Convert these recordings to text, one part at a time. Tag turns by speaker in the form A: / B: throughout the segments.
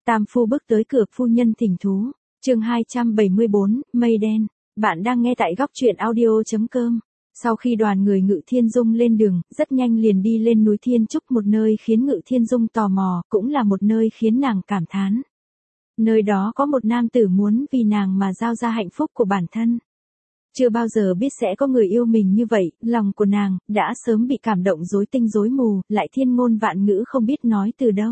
A: Tam phu bước tới cửa, phu nhân thỉnh thú. Chương 274, mây đen. Bạn đang nghe tại góc truyện audio.com. Sau khi đoàn người Ngự Thiên Dung lên đường, rất nhanh liền đi lên núi Thiên Trúc, một nơi khiến Ngự Thiên Dung tò mò, cũng là một nơi khiến nàng cảm thán. Nơi đó có một nam tử muốn vì nàng mà giao ra hạnh phúc của bản thân. Chưa bao giờ biết sẽ có người yêu mình như vậy, lòng của nàng đã sớm bị cảm động rối tinh rối mù, lại thiên ngôn vạn ngữ không biết nói từ đâu.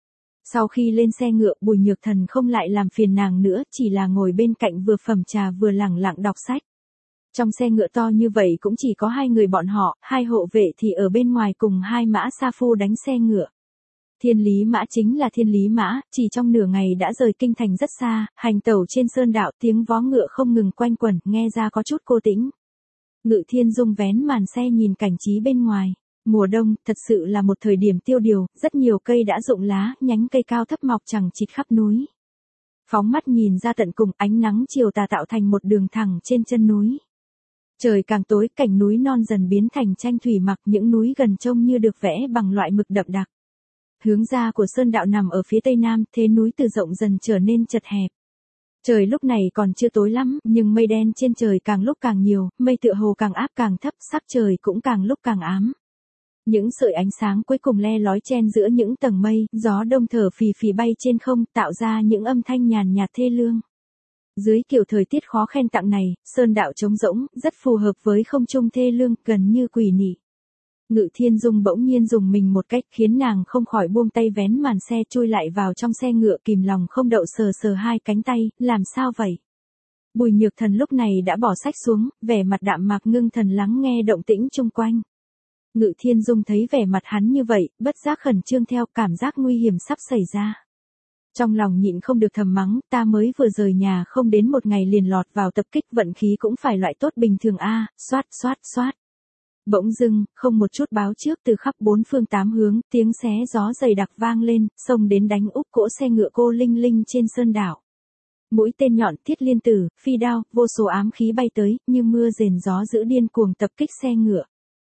A: Sau khi lên xe ngựa, Bùi Nhược Thần không lại làm phiền nàng nữa, chỉ là ngồi bên cạnh vừa phẩm trà vừa lẳng lặng đọc sách. Trong xe ngựa to như vậy cũng chỉ có hai người bọn họ, hai hộ vệ thì ở bên ngoài cùng hai mã sa phu đánh xe ngựa. Thiên Lý Mã chính là Thiên Lý Mã, chỉ trong nửa ngày đã rời kinh thành rất xa, hành tẩu trên sơn đạo, tiếng vó ngựa không ngừng quanh quẩn, nghe ra có chút cô tĩnh. Ngự Thiên Dung vén màn xe nhìn cảnh trí bên ngoài. Mùa đông, thật sự là một thời điểm tiêu điều, rất nhiều cây đã rụng lá, nhánh cây cao thấp mọc chằng chịt khắp núi. Phóng mắt nhìn ra tận cùng, ánh nắng chiều tà tạo thành một đường thẳng trên chân núi. Trời càng tối, cảnh núi non dần biến thành tranh thủy mặc, những núi gần trông như được vẽ bằng loại mực đậm đặc. Hướng ra của sơn đạo nằm ở phía tây nam, thế núi từ rộng dần trở nên chật hẹp. Trời lúc này còn chưa tối lắm, nhưng mây đen trên trời càng lúc càng nhiều, mây tựa hồ càng áp càng thấp, sắc trời cũng càng lúc càng ám. Những sợi ánh sáng cuối cùng le lói chen giữa những tầng mây, gió đông thở phì phì bay trên không, tạo ra những âm thanh nhàn nhạt thê lương. Dưới kiểu thời tiết khó khen tặng này, sơn đạo trống rỗng, rất phù hợp với không trung thê lương, gần như quỷ nị. Ngự Thiên Dung bỗng nhiên dùng mình một cách khiến nàng không khỏi buông tay vén màn xe chui lại vào trong xe ngựa, kìm lòng không đậu sờ sờ hai cánh tay, làm sao vậy? Bùi Nhược Thần lúc này đã bỏ sách xuống, vẻ mặt đạm mạc ngưng thần lắng nghe động tĩnh chung quanh. Ngự Thiên Dung thấy vẻ mặt hắn như vậy, bất giác khẩn trương theo, cảm giác nguy hiểm sắp xảy ra. Trong lòng nhịn không được thầm mắng, ta mới vừa rời nhà không đến một ngày liền lọt vào tập kích, vận khí cũng phải loại tốt bình thường a, xoát xoát xoát. Bỗng dưng, không một chút báo trước, từ khắp bốn phương tám hướng, tiếng xé gió dày đặc vang lên, xông đến đánh úp cỗ xe ngựa cô linh linh trên sơn đảo. Mũi tên nhọn, thiết liên tử, phi đao, vô số ám khí bay tới, như mưa rền gió dữ điên cuồng tập kích xe ngựa.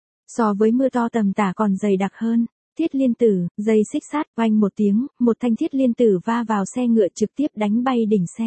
A: So với mưa to tầm tả còn dày đặc hơn. Thiết liên tử, dây xích sát, oanh một tiếng, một thanh thiết liên tử va vào xe ngựa trực tiếp đánh bay đỉnh xe.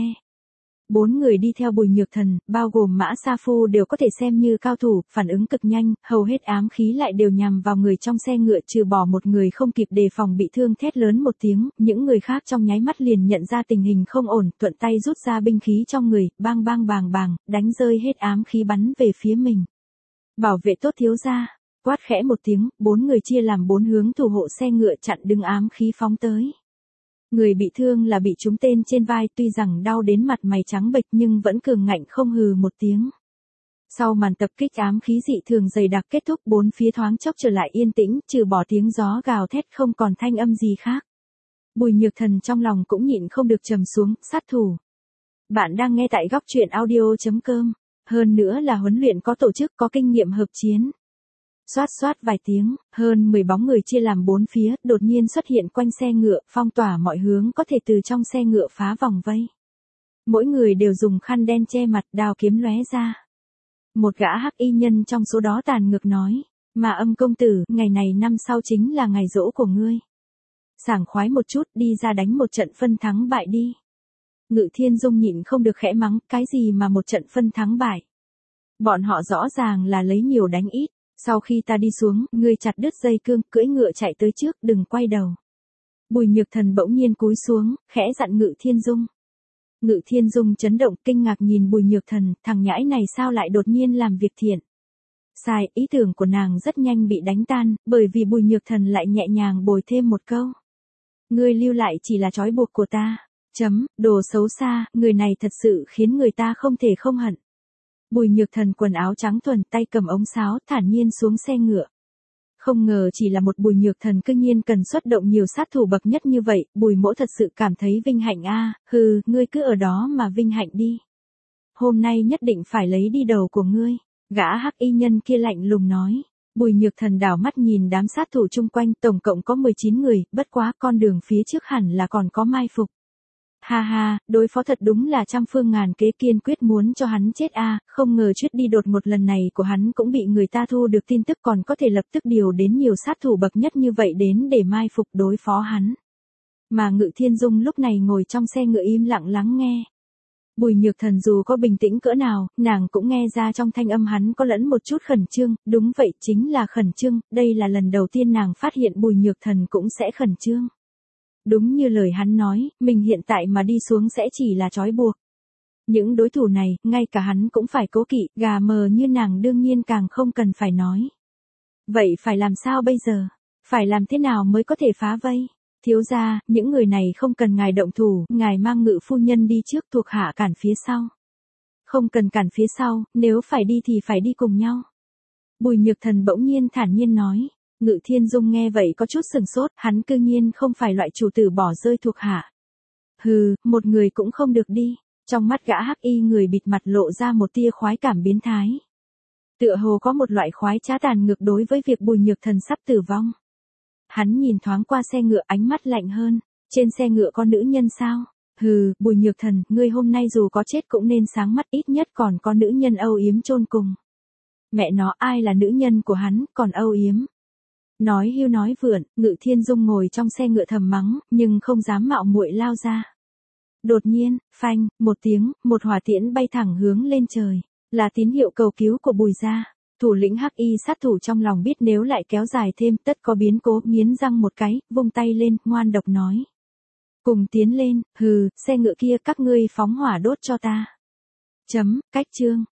A: Bốn người đi theo Bùi Nhược Thần, bao gồm mã sa phu đều có thể xem như cao thủ, phản ứng cực nhanh, hầu hết ám khí lại đều nhằm vào người trong xe ngựa, trừ bỏ một người không kịp đề phòng bị thương thét lớn một tiếng, những người khác trong nháy mắt liền nhận ra tình hình không ổn, thuận tay rút ra binh khí trong người, bang bang bàng bàng, đánh rơi hết ám khí bắn về phía mình. Bảo vệ tốt thiếu gia. Quát khẽ một tiếng, bốn người chia làm bốn hướng thủ hộ xe ngựa chặn đứng ám khí phóng tới. Người bị thương là bị trúng tên trên vai, tuy rằng đau đến mặt mày trắng bệch nhưng vẫn cường ngạnh không hừ một tiếng. Sau màn tập kích ám khí dị thường dày đặc kết thúc, bốn phía thoáng chốc trở lại yên tĩnh, trừ bỏ tiếng gió gào thét không còn thanh âm gì khác. Bùi Nhược Thần trong lòng cũng nhịn không được trầm xuống, sát thủ. Bạn đang nghe tại góc truyện audio.com, hơn nữa là huấn luyện có tổ chức, có kinh nghiệm hợp chiến. Xoát xoát vài tiếng, hơn 10 bóng người chia làm bốn phía, đột nhiên xuất hiện quanh xe ngựa, phong tỏa mọi hướng có thể từ trong xe ngựa phá vòng vây. Mỗi người đều dùng khăn đen che mặt, đao kiếm lóe ra. Một gã hắc y nhân trong số đó tàn ngược nói, mà Âm công tử, ngày này năm sau chính là ngày giỗ của ngươi. Sảng khoái một chút, đi ra đánh một trận phân thắng bại đi. Ngự Thiên Dung nhịn không được khẽ mắng, cái gì mà một trận phân thắng bại. Bọn họ rõ ràng là lấy nhiều đánh ít. Sau khi ta đi xuống, ngươi chặt đứt dây cương, cưỡi ngựa chạy tới trước, đừng quay đầu. Bùi Nhược Thần bỗng nhiên cúi xuống, khẽ dặn Ngự Thiên Dung. Ngự Thiên Dung chấn động, kinh ngạc nhìn Bùi Nhược Thần, thằng nhãi này sao lại đột nhiên làm việc thiện. Sai, ý tưởng của nàng rất nhanh bị đánh tan, bởi vì Bùi Nhược Thần lại nhẹ nhàng bồi thêm một câu. Ngươi lưu lại chỉ là trói buộc của ta. Đồ xấu xa, người này thật sự khiến người ta không thể không hận. Bùi Nhược Thần quần áo trắng thuần, tay cầm ống sáo, thản nhiên xuống xe ngựa. Không ngờ chỉ là một Bùi Nhược Thần cư nhiên cần xuất động nhiều sát thủ bậc nhất như vậy, Bùi mỗ thật sự cảm thấy vinh hạnh a, ngươi cứ ở đó mà vinh hạnh đi. Hôm nay nhất định phải lấy đi đầu của ngươi, gã hắc y nhân kia lạnh lùng nói. Bùi Nhược Thần đảo mắt nhìn đám sát thủ chung quanh, tổng cộng có 19 người, bất quá con đường phía trước hẳn là còn có mai phục. Ha ha, đối phó thật đúng là trăm phương ngàn kế, kiên quyết muốn cho hắn chết a, không ngờ chuyến đi đột ngột lần này của hắn cũng bị người ta thu được tin tức, còn có thể lập tức điều đến nhiều sát thủ bậc nhất như vậy đến để mai phục đối phó hắn. Mà Ngự Thiên Dung lúc này ngồi trong xe ngựa im lặng lắng nghe. Bùi Nhược Thần dù có bình tĩnh cỡ nào, nàng cũng nghe ra trong thanh âm hắn có lẫn một chút khẩn trương, đúng vậy chính là khẩn trương, đây là lần đầu tiên nàng phát hiện Bùi Nhược Thần cũng sẽ khẩn trương. Đúng như lời hắn nói, mình hiện tại mà đi xuống sẽ chỉ là trói buộc. Những đối thủ này, ngay cả hắn cũng phải cố kỵ, gà mờ như nàng đương nhiên càng không cần phải nói. Vậy phải làm sao bây giờ? Phải làm thế nào mới có thể phá vây? Thiếu gia, những người này không cần ngài động thủ, ngài mang Ngự phu nhân đi trước, thuộc hạ cản phía sau. Không cần cản phía sau, nếu phải đi thì phải đi cùng nhau. Bùi Nhược Thần bỗng nhiên thản nhiên nói. Ngự Thiên Dung nghe vậy có chút sừng sốt, hắn cư nhiên không phải loại chủ tử bỏ rơi thuộc hạ. Hừ, một người cũng không được đi. Trong mắt gã hắc y người bịt mặt lộ ra một tia khoái cảm biến thái. Tựa hồ có một loại khoái trá tàn ngược đối với việc Bùi Nhược Thần sắp tử vong. Hắn nhìn thoáng qua xe ngựa, ánh mắt lạnh hơn. Trên xe ngựa có nữ nhân sao? Hừ, Bùi Nhược Thần, ngươi hôm nay dù có chết cũng nên sáng mắt, ít nhất còn có nữ nhân âu yếm chôn cùng. Mẹ nó, ai là nữ nhân của hắn, còn âu yếm. Nói hưu nói vượn, Ngự Thiên Dung ngồi trong xe ngựa thầm mắng, nhưng không dám mạo muội lao ra. Đột nhiên, phanh, một tiếng, một hỏa tiễn bay thẳng hướng lên trời, là tín hiệu cầu cứu của Bùi gia. Thủ lĩnh hắc y sát thủ trong lòng biết nếu lại kéo dài thêm tất có biến cố, nghiến răng một cái, vung tay lên, ngoan độc nói. Cùng tiến lên, hừ, xe ngựa kia các ngươi phóng hỏa đốt cho ta. Cách chương.